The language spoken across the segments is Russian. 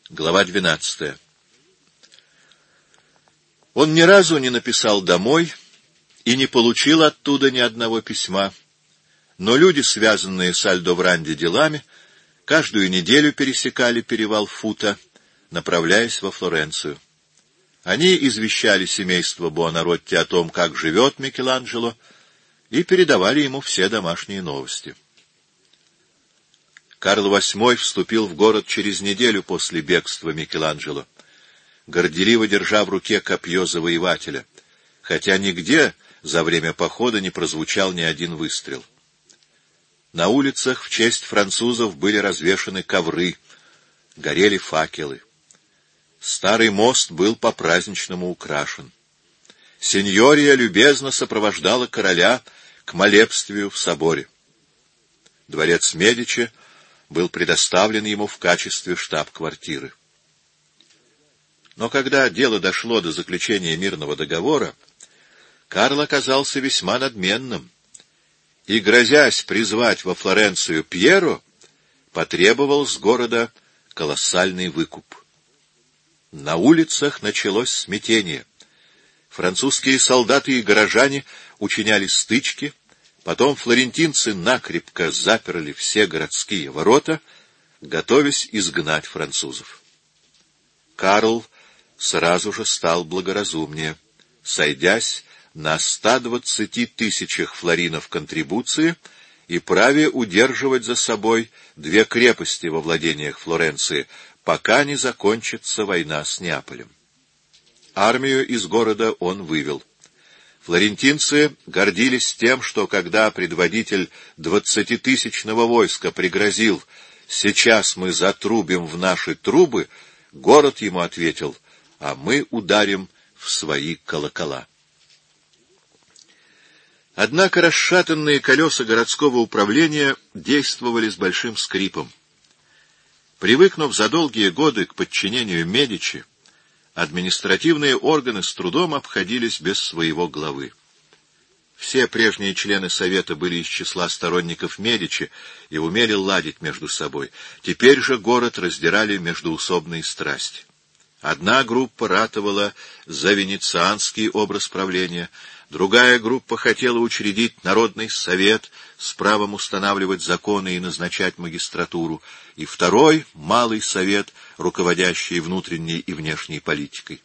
Глава 12. Он ни разу не написал домой и не получил оттуда ни одного письма, но люди, связанные с Альдовранди делами, каждую неделю пересекали перевал Фута, направляясь во Флоренцию. Они извещали семейство Буонаротти о том, как живет Микеланджело, и передавали ему все домашние новости. Карл VIII вступил в город через неделю после бегства Микеланджело, горделиво держа в руке копье завоевателя, хотя нигде за время похода не прозвучал ни один выстрел. На улицах в честь французов были развешаны ковры, горели факелы. Старый мост был по-праздничному украшен. Синьория любезно сопровождала короля к молебствию в соборе. Дворец Медичи был предоставлен ему в качестве штаб-квартиры. Но когда дело дошло до заключения мирного договора, Карл оказался весьма надменным и, грозясь призвать во Флоренцию Пьеро, потребовал с города колоссальный выкуп. На улицах началось смятение. Французские солдаты и горожане учиняли стычки, потом флорентинцы накрепко заперли все городские ворота, готовясь изгнать французов. Карл сразу же стал благоразумнее, сойдясь на 120 тысячах флоринов контрибуции и праве удерживать за собой 2 крепости во владениях Флоренции, пока не закончится война с Неаполем. Армию из города он вывел. Флорентинцы гордились тем, что когда предводитель 20-тысячного войска пригрозил «сейчас мы затрубим в наши трубы», город ему ответил «а мы ударим в свои колокола». Однако расшатанные колеса городского управления действовали с большим скрипом. Привыкнув за долгие годы к подчинению Медичи, административные органы с трудом обходились без своего главы. Все прежние члены Совета были из числа сторонников Медичи и умели ладить между собой. Теперь же город раздирали междоусобные страсти. Одна группа ратовала за венецианский образ правления, другая группа хотела учредить Народный совет с правом устанавливать законы и назначать магистратуру, и второй — Малый совет, руководящий внутренней и внешней политикой.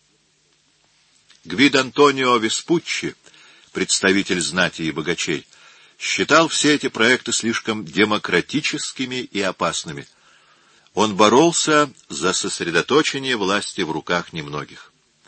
Гвид-Антонио Веспуччи, представитель знати и богачей, считал все эти проекты слишком демократическими и опасными. Он боролся за сосредоточение власти в руках немногих.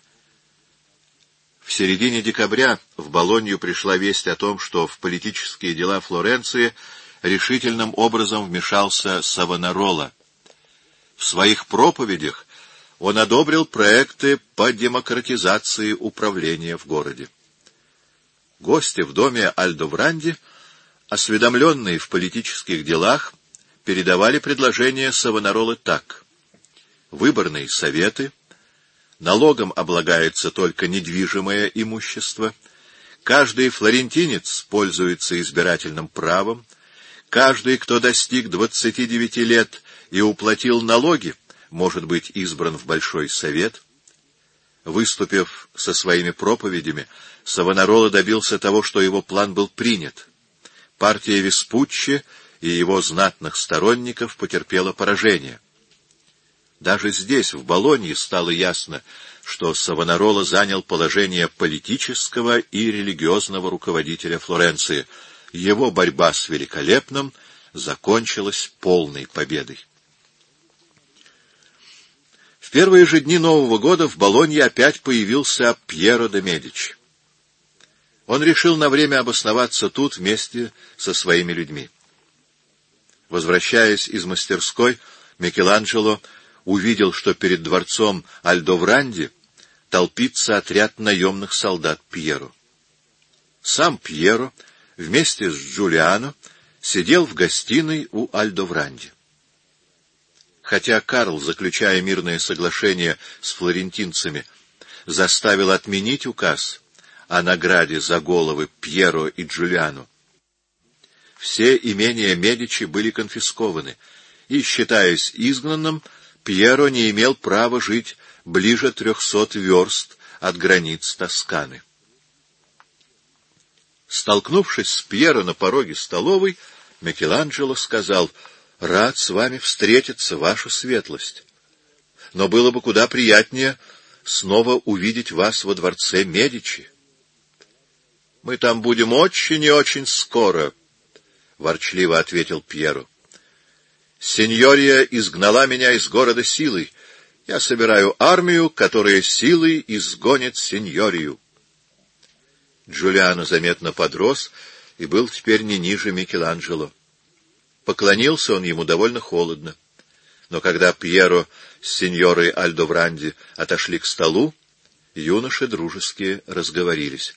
В середине декабря в Болонью пришла весть о том, что в политические дела Флоренции решительным образом вмешался Савонарола. В своих проповедях он одобрил проекты по демократизации управления в городе. Гости в доме Альдовранди, осведомленные в политических делах, передавали предложение Савонаролы так: выборные советы, налогом облагается только недвижимое имущество, каждый флорентинец пользуется избирательным правом, каждый, кто достиг 29 лет и уплатил налоги, может быть избран в Большой совет. Выступив со своими проповедями, Савонарола добился того, что его план был принят. Партия Веспуччи и его знатных сторонников потерпела поражение. Даже здесь, в Болонье, стало ясно, что Савонарола занял положение политического и религиозного руководителя Флоренции. Его борьба с Великолепным закончилась полной победой. В первые же дни Нового года в Болонье опять появился Пьеро де Медичи. Он решил на время обосноваться тут вместе со своими людьми. Возвращаясь из мастерской, Микеланджело увидел, что перед дворцом Альдовранди толпится отряд наемных солдат Пьеро. Сам Пьеро вместе с Джулиано сидел в гостиной у Альдовранди. Хотя Карл, заключая мирное соглашение с флорентинцами, заставил отменить указ о награде за головы Пьеро и Джулиано, все имения Медичи были конфискованы, и, считаясь изгнанным, Пьеро не имел права жить ближе 300 верст от границ Тосканы. Столкнувшись с Пьеро на пороге столовой, Микеланджело сказал: «Рад с вами встретиться, ваша светлость. Но было бы куда приятнее снова увидеть вас во дворце Медичи». «Мы там будем очень и очень скоро», — ворчливо ответил Пьеро. «Синьория изгнала меня из города силой. Я собираю армию, которая силой изгонит синьорию». Джулиано заметно подрос и был теперь не ниже Микеланджело. Поклонился он ему довольно холодно. Но когда Пьеро с синьорой Альдовранди отошли к столу, юноши дружески разговорились.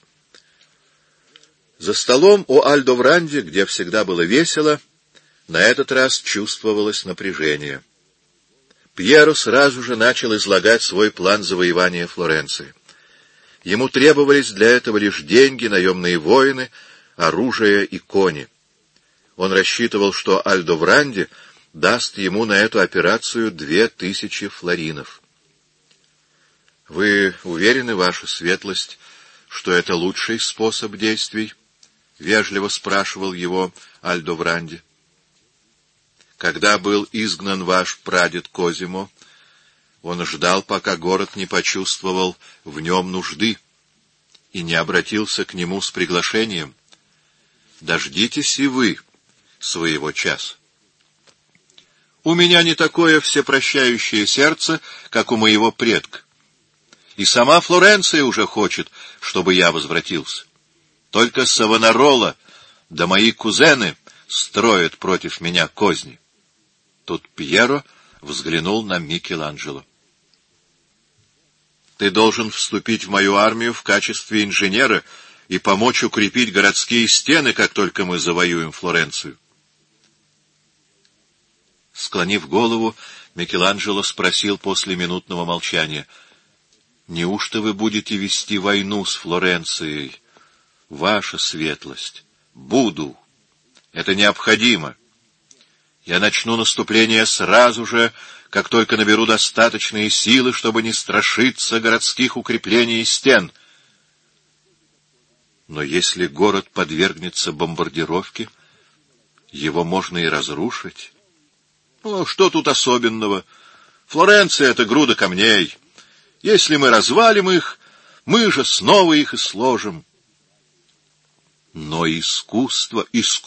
За столом у Альдовранди, где всегда было весело, на этот раз чувствовалось напряжение. Пьеро сразу же начал излагать свой план завоевания Флоренции. Ему требовались для этого лишь деньги, наемные воины, оружие и кони. Он рассчитывал, что Альдовранди даст ему на эту операцию 2000 флоринов. — Вы уверены, ваша светлость, что это лучший способ действий? — вежливо спрашивал его Альдовранди. — Когда был изгнан ваш прадед Козимо, он ждал, пока город не почувствовал в нем нужды и не обратился к нему с приглашением. Дождитесь и вы своего часа. У меня не такое всепрощающее сердце, как у моего предка. И сама Флоренция уже хочет, чтобы я возвратился. Только Савонарола да мои кузены строят против меня козни. Тут Пьеро взглянул на Микеланджело. Ты должен вступить в мою армию в качестве инженера и помочь укрепить городские стены, как только мы завоюем Флоренцию. Склонив голову, Микеланджело спросил после минутного молчания: «Неужто вы будете вести войну с Флоренцией, ваша светлость?» «Буду. Это необходимо. Я начну наступление сразу же, как только наберу достаточные силы, чтобы не страшиться городских укреплений и стен. Но если город подвергнется бомбардировке, его можно и разрушить. Ну, что тут особенного? Флоренция — это груда камней. Если мы развалим их, мы же снова их и сложим. Но искусство...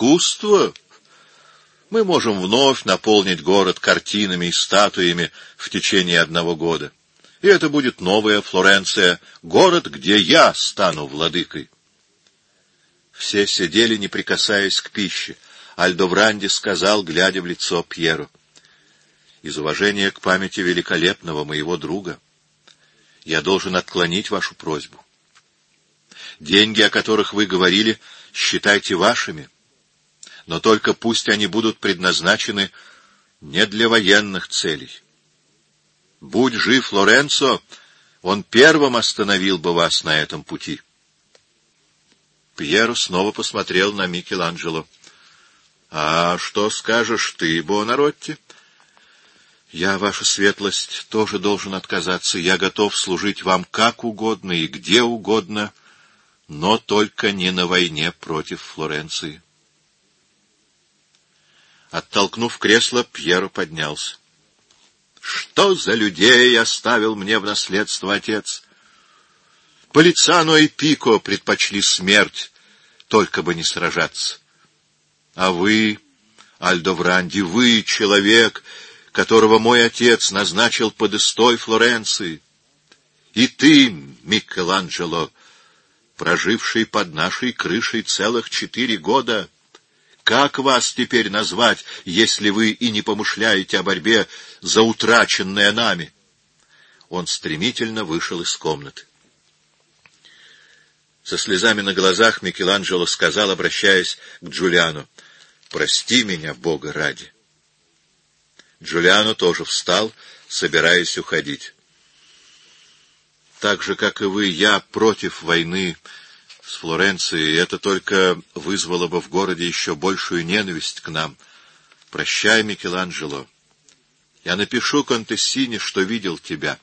Мы можем вновь наполнить город картинами и статуями в течение 1 года. И это будет новая Флоренция, город, где я стану владыкой. Все сидели, не прикасаясь к пище. Альдовранди сказал, глядя в лицо Пьеро: «Из уважения к памяти великолепного моего друга я должен отклонить вашу просьбу. Деньги, о которых вы говорили, считайте вашими, но только пусть они будут предназначены не для военных целей. Будь жив Лоренцо, он первым остановил бы вас на этом пути». Пьеро снова посмотрел на Микеланджело. «А что скажешь ты, Буонаротти?» «Я, ваша светлость, тоже должен отказаться. Я готов служить вам как угодно и где угодно, но только не на войне против Флоренции». Оттолкнув кресло, Пьеро поднялся. «Что за людей оставил мне в наследство отец? Полицано и Пико предпочли смерть, только бы не сражаться. А вы, Альдовранди, вы человек, которого мой отец назначил подыстой Флоренции. И ты, Микеланджело, проживший под нашей крышей целых 4 года, как вас теперь назвать, если вы и не помышляете о борьбе за утраченное нами?» Он стремительно вышел из комнаты. Со слезами на глазах Микеланджело сказал, обращаясь к Джулиано: «Прости меня, Бога ради». Джулиано тоже встал, собираясь уходить. «Так же, как и вы, я против войны с Флоренцией, и это только вызвало бы в городе еще большую ненависть к нам. Прощай, Микеланджело. Я напишу Контессине, что видел тебя».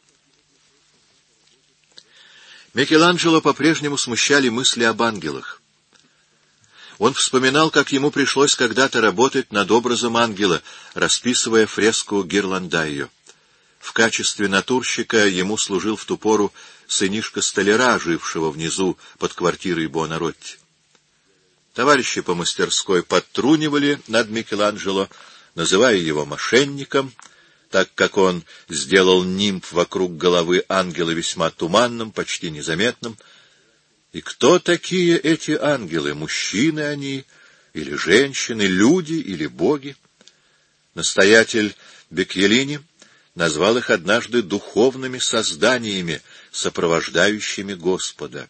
Микеланджело по-прежнему смущали мысли об ангелах. Он вспоминал, как ему пришлось когда-то работать над образом ангела, расписывая фреску Гирландайо. В качестве натурщика ему служил в ту пору сынишка столяра, жившего внизу под квартирой Буонаротти. Товарищи по мастерской подтрунивали над Микеланджело, называя его мошенником, так как он сделал нимб вокруг головы ангела весьма туманным, почти незаметным. И кто такие эти ангелы? Мужчины они или женщины, люди или боги? Настоятель Беккелини назвал их однажды духовными созданиями, сопровождающими Господа.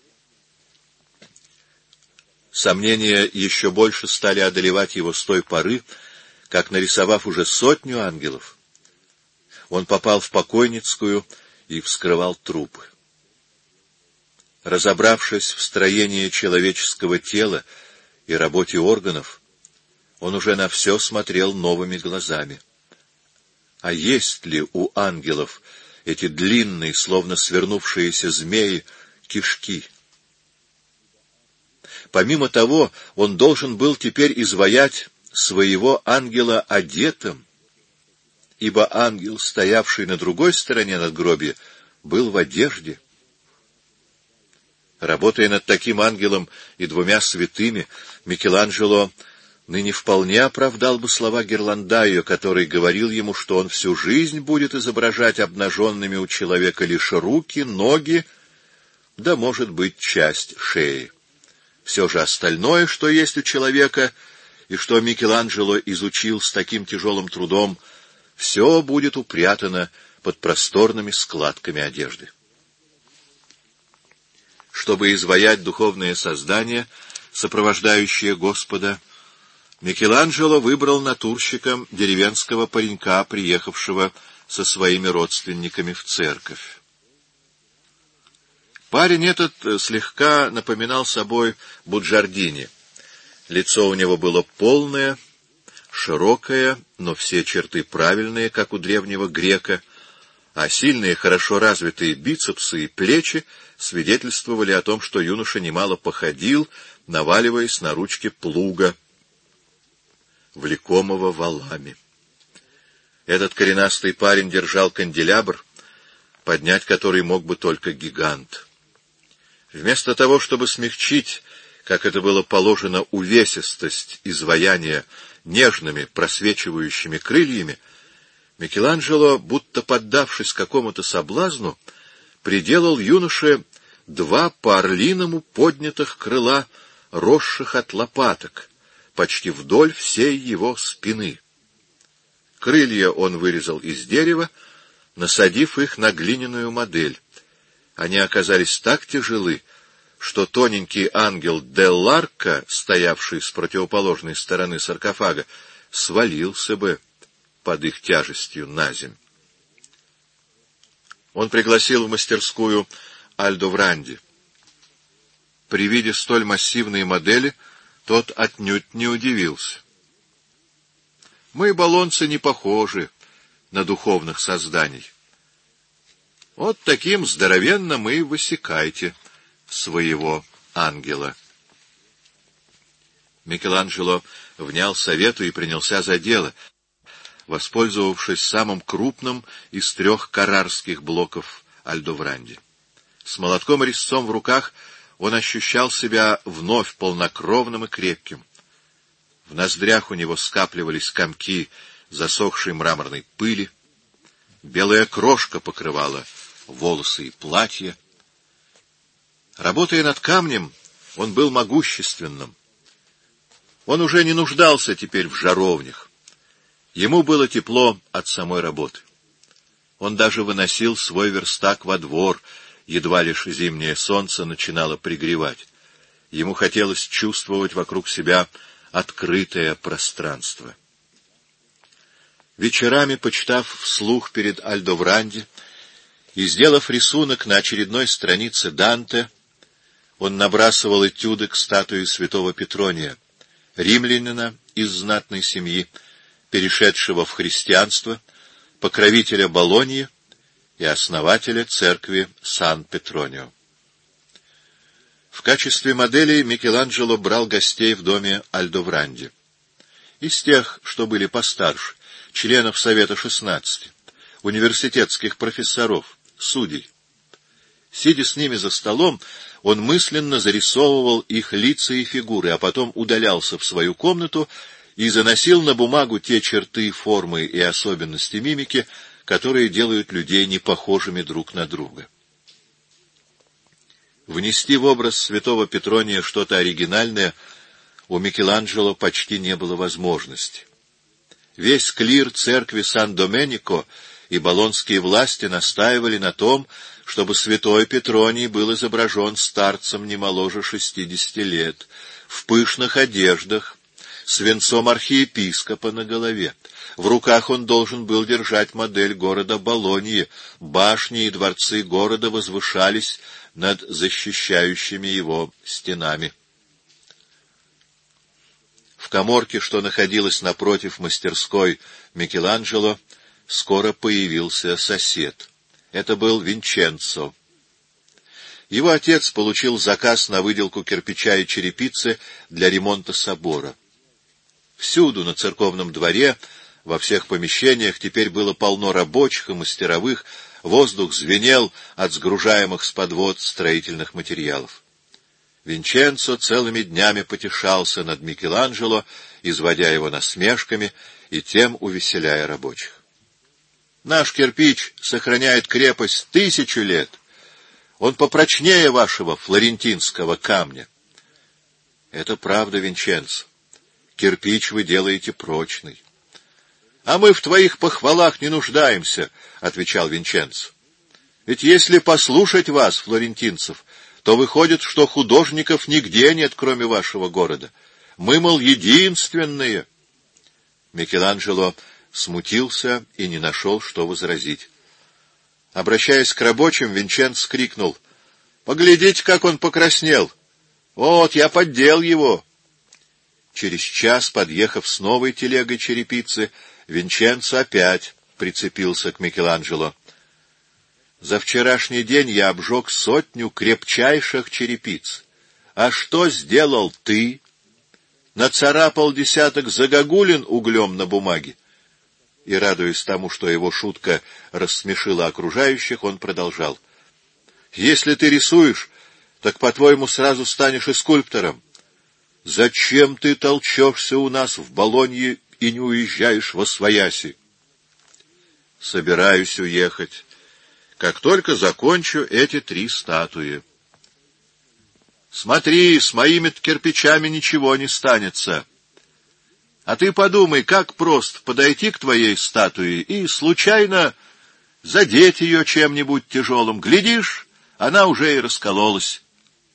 Сомнения еще больше стали одолевать его с той поры, как, нарисовав уже 100 ангелов, он попал в покойницкую и вскрывал трупы. Разобравшись в строении человеческого тела и работе органов, он уже на все смотрел новыми глазами. А есть ли у ангелов эти длинные, словно свернувшиеся змеи, кишки? Помимо того, он должен был теперь изваять своего ангела одетым, ибо ангел, стоявший на другой стороне надгробия, был в одежде. Работая над таким ангелом и 2 святыми, Микеланджело ныне вполне оправдал бы слова Гирландайо, который говорил ему, что он всю жизнь будет изображать обнаженными у человека лишь руки, ноги, да, может быть, часть шеи. Все же остальное, что есть у человека, и что Микеланджело изучил с таким тяжелым трудом, все будет упрятано под просторными складками одежды. Чтобы изваять духовное создание, сопровождающее Господа, Микеланджело выбрал натурщиком деревенского паренька, приехавшего со своими родственниками в церковь. Парень этот слегка напоминал собой Буджардини. Лицо у него было полное, широкое, но все черты правильные, как у древнего грека, а сильные, хорошо развитые бицепсы и плечи свидетельствовали о том, что юноша немало походил, наваливаясь на ручки плуга, влекомого валами. Этот коренастый парень держал канделябр, поднять который мог бы только гигант. Вместо того, чтобы смягчить, как это было положено, увесистость изваяния нежными просвечивающими крыльями, Микеланджело, будто поддавшись какому-то соблазну, приделал юноше 2 по-орлиному поднятых крыла, росших от лопаток, почти вдоль всей его спины. Крылья он вырезал из дерева, насадив их на глиняную модель. Они оказались так тяжелы, что тоненький ангел Делларка, стоявший с противоположной стороны саркофага, свалился бы под их тяжестью наземь. Он пригласил в мастерскую Альдовранди. При виде столь массивной модели тот отнюдь не удивился. «Мы, болонцы, не похожи на духовных созданий. Вот таким здоровенным и высекайте своего ангела». Микеланджело внял совету и принялся за дело, воспользовавшись самым крупным из 3 каррарских блоков Альдовранди. С молотком и резцом в руках он ощущал себя вновь полнокровным и крепким. В ноздрях у него скапливались комки засохшей мраморной пыли, белая крошка покрывала волосы и платья. Работая над камнем, он был могущественным. Он уже не нуждался теперь в жаровнях. Ему было тепло от самой работы. Он даже выносил свой верстак во двор, едва лишь зимнее солнце начинало пригревать. Ему хотелось чувствовать вокруг себя открытое пространство. Вечерами, почитав вслух перед Альдовранди и сделав рисунок на очередной странице Данте, он набрасывал этюды к статуе святого Петрония, римлянина из знатной семьи, перешедшего в христианство, покровителя Болоньи и основателя церкви Сан-Петронио. В качестве моделей Микеланджело брал гостей в доме Альдовранди. Из тех, что были постарше, членов Совета 16, университетских профессоров, судей. Сидя с ними за столом, он мысленно зарисовывал их лица и фигуры, а потом удалялся в свою комнату и заносил на бумагу те черты, формы и особенности мимики, которые делают людей непохожими друг на друга. Внести в образ святого Петрония что-то оригинальное у Микеланджело почти не было возможности. Весь клир церкви Сан-Доменико и болонские власти настаивали на том, чтобы святой Петроний был изображен старцем не моложе 60 лет, в пышных одеждах, с венцом архиепископа на голове. В руках он должен был держать модель города Болоньи. Башни и дворцы города возвышались над защищающими его стенами. В каморке, что находилась напротив мастерской Микеланджело, скоро появился сосед. Это был Винченцо. Его отец получил заказ на выделку кирпича и черепицы для ремонта собора. Всюду на церковном дворе, во всех помещениях теперь было полно рабочих и мастеровых, воздух звенел от сгружаемых с подвод строительных материалов. Винченцо целыми днями потешался над Микеланджело, изводя его насмешками и тем увеселяя рабочих. Наш кирпич сохраняет крепость 1000 лет. Он попрочнее вашего флорентинского камня. Это правда, Винченцо. Кирпич вы делаете прочный. А мы в твоих похвалах не нуждаемся, — отвечал Винченцо. Ведь если послушать вас, флорентинцев, то выходит, что художников нигде нет, кроме вашего города. Мы, мол, единственные. Микеланджело смутился и не нашел, что возразить. Обращаясь к рабочим, Винченцо крикнул: «Поглядите, как он покраснел! Вот, я поддел его!» Через час, подъехав с новой телегой черепицы, Винченцо опять прицепился к Микеланджело. «За вчерашний день я обжег 100 крепчайших черепиц. А что сделал ты? Нацарапал 10 загогулин углем на бумаге». И, радуясь тому, что его шутка рассмешила окружающих, он продолжал: «Если ты рисуешь, так, по-твоему, сразу станешь и скульптором. Зачем ты толчешься у нас в Болонье и не уезжаешь восвояси?» «Собираюсь уехать, как только закончу эти 3 статуи». «Смотри, с моими-то кирпичами ничего не станется. А ты подумай, как просто подойти к твоей статуе и случайно задеть ее чем-нибудь тяжелым. Глядишь, она уже и раскололась».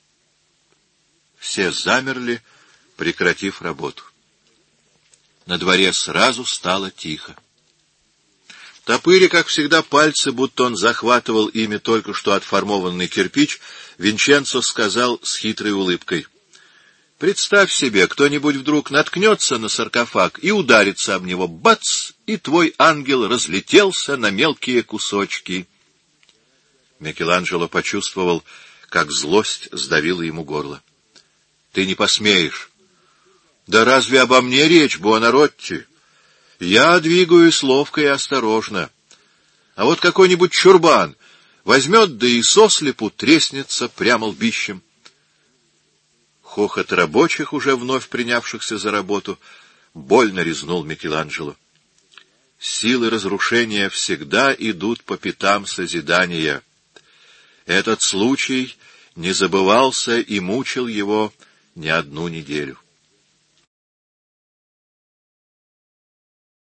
Все замерли, прекратив работу. На дворе сразу стало тихо. Топыря, как всегда, пальцы, будто он захватывал ими только что отформованный кирпич, Винченцо сказал с хитрой улыбкой: «Представь себе, кто-нибудь вдруг наткнется на саркофаг и ударится об него. Бац! И твой ангел разлетелся на мелкие кусочки». Микеланджело почувствовал, как злость сдавила ему горло. «Ты не посмеешь». «Да разве обо мне речь, Буонаротти? Я двигаюсь ловко и осторожно. А вот какой-нибудь чурбан возьмет, да и сослепу треснется прямо лбищем». Хохот рабочих, уже вновь принявшихся за работу, больно резнул Микеланджело. Силы разрушения всегда идут по пятам созидания. Этот случай не забывался и мучил его не одну неделю.